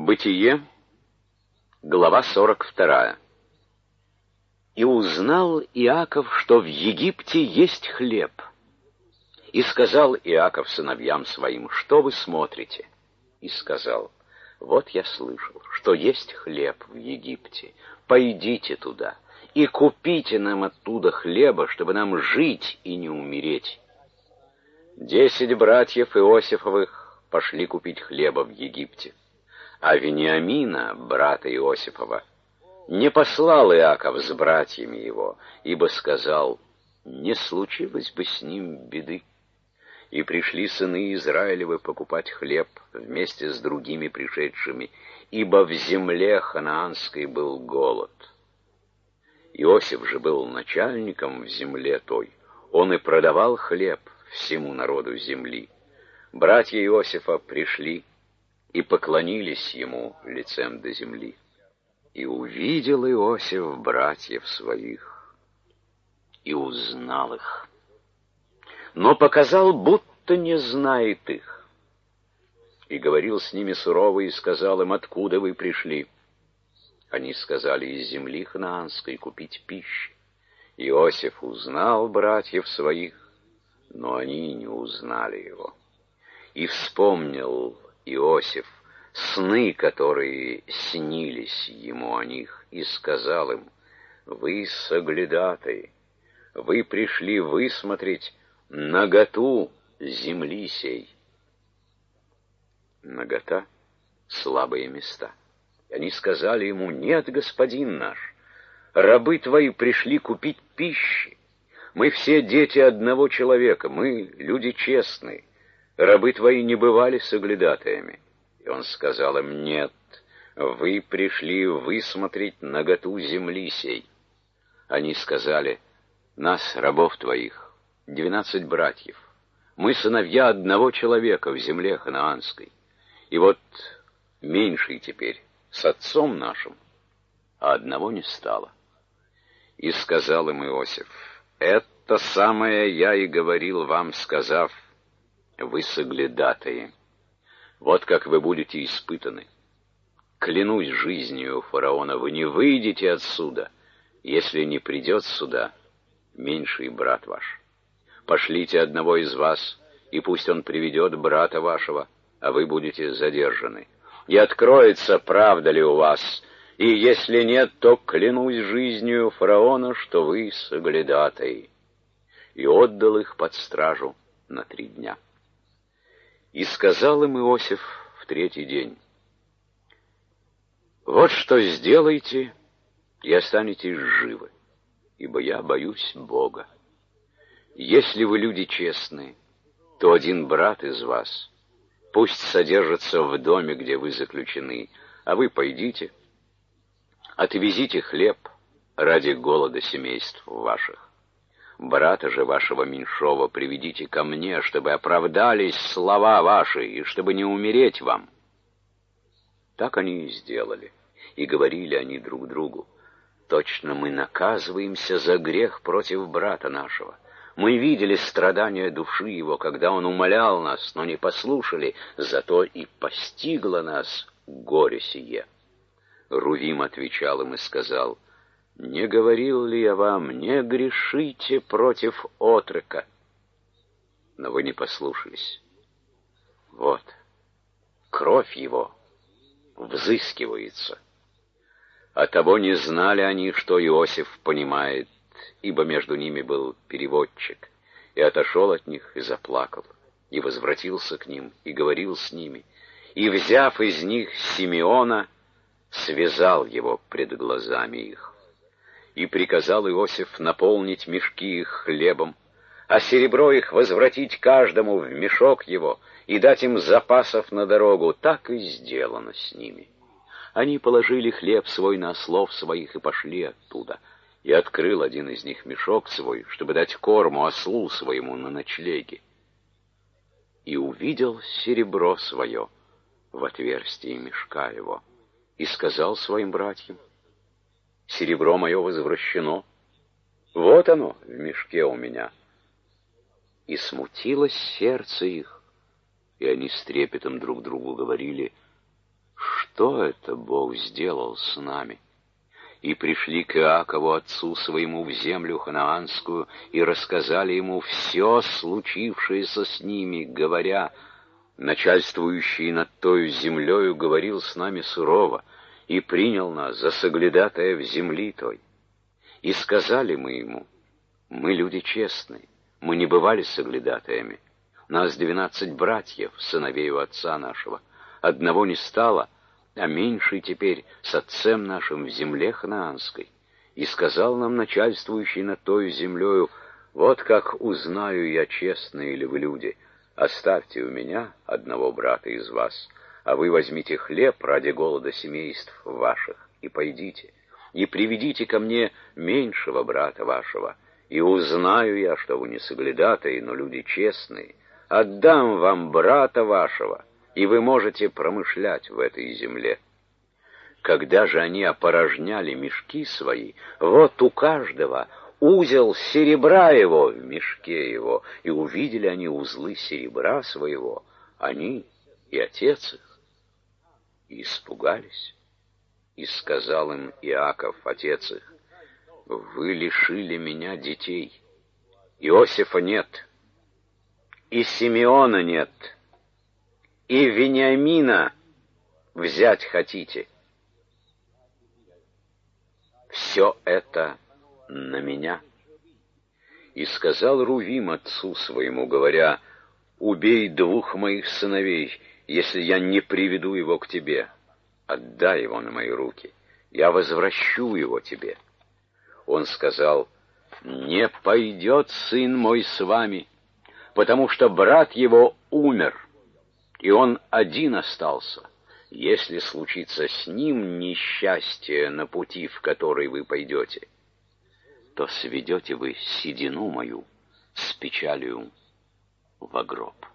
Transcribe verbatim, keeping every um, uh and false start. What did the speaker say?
Бытие, глава сорок вторая. И узнал Иаков, что в Египте есть хлеб. И сказал Иаков сыновьям своим: что вы смотрите? И сказал: вот я слышал, что есть хлеб в Египте. Пойдите туда и купите нам оттуда хлеба, чтобы нам жить и не умереть. Десять братьев Иосифовых пошли купить хлеба в Египте. А Вениамина, брата Иосифова, не послал Иаков с братьями его, ибо сказал: не случилось бы с ним беды. И пришли сыны Израилевы покупать хлеб вместе с другими пришедшими, ибо в земле ханаанской был голод. Иосиф же был начальником в земле той, он и продавал хлеб всему народу земли. Братья Иосифа пришли и поклонились ему лицем до земли. И увидел Иосиф братьев своих, и узнал их, но показал, будто не знает их. И говорил с ними сурово, и сказал им: откуда вы пришли? Они сказали: из земли ханаанской купить пищи. Иосиф узнал братьев своих, но они не узнали его. И вспомнил Иосиф сны, которые снились ему о них, и сказал им: вы соглядатые, вы пришли высмотреть наготу земли сей. Нагота — слабые места. И они сказали ему: нет, господин наш, рабы твои пришли купить пищи. Мы все дети одного человека, мы люди честные. Рабы твои не бывали соглядатаями. И он сказал им: нет, вы пришли высмотреть наготу земли сей. Они сказали: нас, рабов твоих, двенадцать братьев. Мы сыновья одного человека в земле ханаанской. И вот меньший теперь с отцом нашим, а одного не стало. И сказал им Иосиф: это самое я и говорил вам, сказав: вы соглядатые. Вот как вы будете испытаны. Клянусь жизнью фараона, вы не выйдете отсюда, если не придет сюда меньший брат ваш. Пошлите одного из вас, и пусть он приведет брата вашего, а вы будете задержаны. И откроется, правда ли у вас, и если нет, то клянусь жизнью фараона, что вы соглядатые. И отдал их под стражу на три дня. И сказал им Иосиф в третий день: вот что сделайте, и останетесь живы, ибо я боюсь Бога. Если вы люди честные, то один брат из вас пусть содержится в доме, где вы заключены, а вы пойдите, отвезите хлеб ради голода семейств ваших. Брата же вашего меньшого приведите ко мне, чтобы оправдались слова ваши, и чтобы не умереть вам. Так они и сделали, и говорили они друг другу: точно мы наказываемся за грех против брата нашего. Мы видели страдания души его, когда он умолял нас, но не послушали, зато и постигло нас горе сие. Рувим отвечал им и сказал: не говорил ли я вам, не грешите против отрока? Но вы не послушались. Вот, кровь его взыскивается. Оттого не знали они, что Иосиф понимает, ибо между ними был переводчик, и отошел от них и заплакал, и возвратился к ним, и говорил с ними, и, взяв из них Симеона, связал его пред глазами их. И приказал Иосиф наполнить мешки их хлебом, а серебро их возвратить каждому в мешок его и дать им запасов на дорогу. Так и сделано с ними. Они положили хлеб свой на ослов своих и пошли оттуда. И открыл один из них мешок свой, чтобы дать корму ослу своему на ночлеге. И увидел серебро свое в отверстии мешка его, и сказал своим братьям: серебро мое возвращено, вот оно в мешке у меня. И смутилось сердце их, и они с трепетом друг другу говорили: что это Бог сделал с нами. И пришли к Иакову, отцу своему, в землю ханаанскую, и рассказали ему все случившееся с ними, говоря: начальствующий над той землею говорил с нами сурово, и принял нас за соглядатая в земли той. И сказали мы ему: мы люди честные, мы не бывали соглядатаями. Нас двенадцать братьев, сыновей у отца нашего. Одного не стало, а меньший теперь с отцем нашим в земле ханаанской. И сказал нам начальствующий над той землею: вот как узнаю я, честные ли вы люди, оставьте у меня одного брата из вас, а вы возьмите хлеб ради голода семейств ваших, и пойдите, и приведите ко мне меньшего брата вашего, и узнаю я, что вы не соглядатые, но люди честные. Отдам вам брата вашего, и вы можете промышлять в этой земле. Когда же они опорожняли мешки свои, вот у каждого узел серебра его в мешке его, и увидели они узлы серебра своего, они и отец их, и испугались. И сказал им Иаков, отец их: вы лишили меня детей, Иосифа нет, и Симеона нет, и Вениамина взять хотите. Все это на меня. И сказал Рувим отцу своему, говоря: убей двух моих сыновей, если я не приведу его к тебе. Отдай его на мои руки, я возвращу его тебе. Он сказал: не пойдет сын мой с вами, потому что брат его умер, и он один остался. Если случится с ним несчастье на пути, в который вы пойдете, то сведете вы седину мою с печалью во гроб.